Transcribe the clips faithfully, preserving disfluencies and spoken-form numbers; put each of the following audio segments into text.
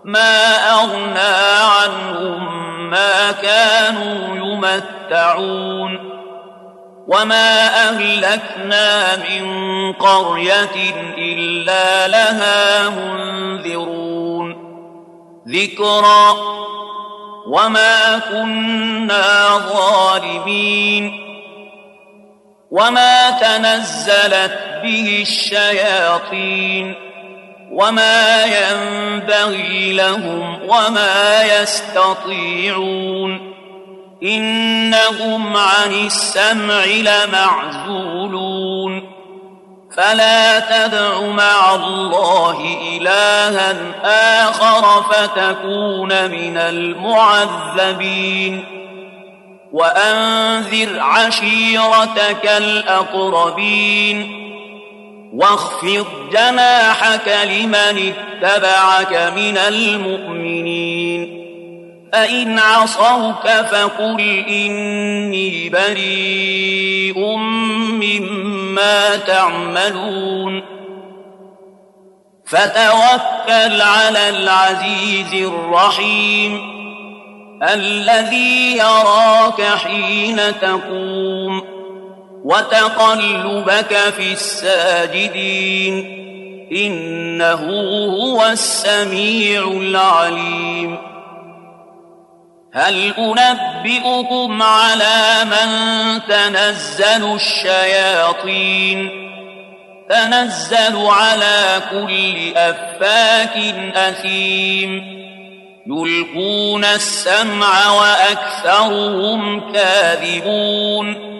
ما أغنى عنهم ما كانوا يمتعون وما أهلكنا من قرية إلا لها منذرون ذكرى وما كنا ظالمين وما تنزلت به الشياطين وما ينبغي لهم وما يستطيعون إنهم عن السمع لمعزولون فلا تدع مع الله إلها آخر فتكون من المعذبين وأنذر عشيرتك الأقربين واخفض جناحك لمن اتبعك من المؤمنين فإن عصوك فقل إني بريء مما تعملون فتوكل على العزيز الرحيم الذي يراك حين تقوم وتقلبك في الساجدين إنه هو السميع العليم هل أنبئكم على من تنزل الشياطين تنزل على كل أفاك أثيم يلقون السمع وأكثرهم كاذبون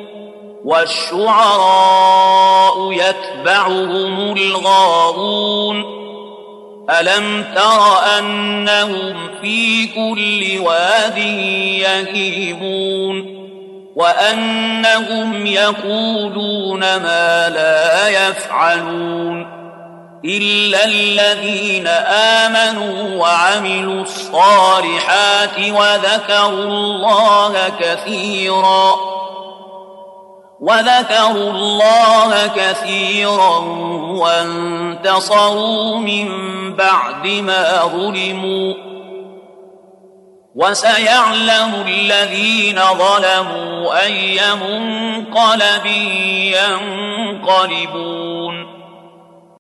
والشعراء يتبعهم الغاوون ألم تر أنهم في كل واد يهيمون وأنهم يقولون ما لا يفعلون إلا الذين آمنوا وعملوا الصالحات وذكروا الله كثيرا وذكروا الله كثيرا وانتصروا من بعد ما ظلموا وسيعلم الذين ظلموا أي منقلب ينقلبون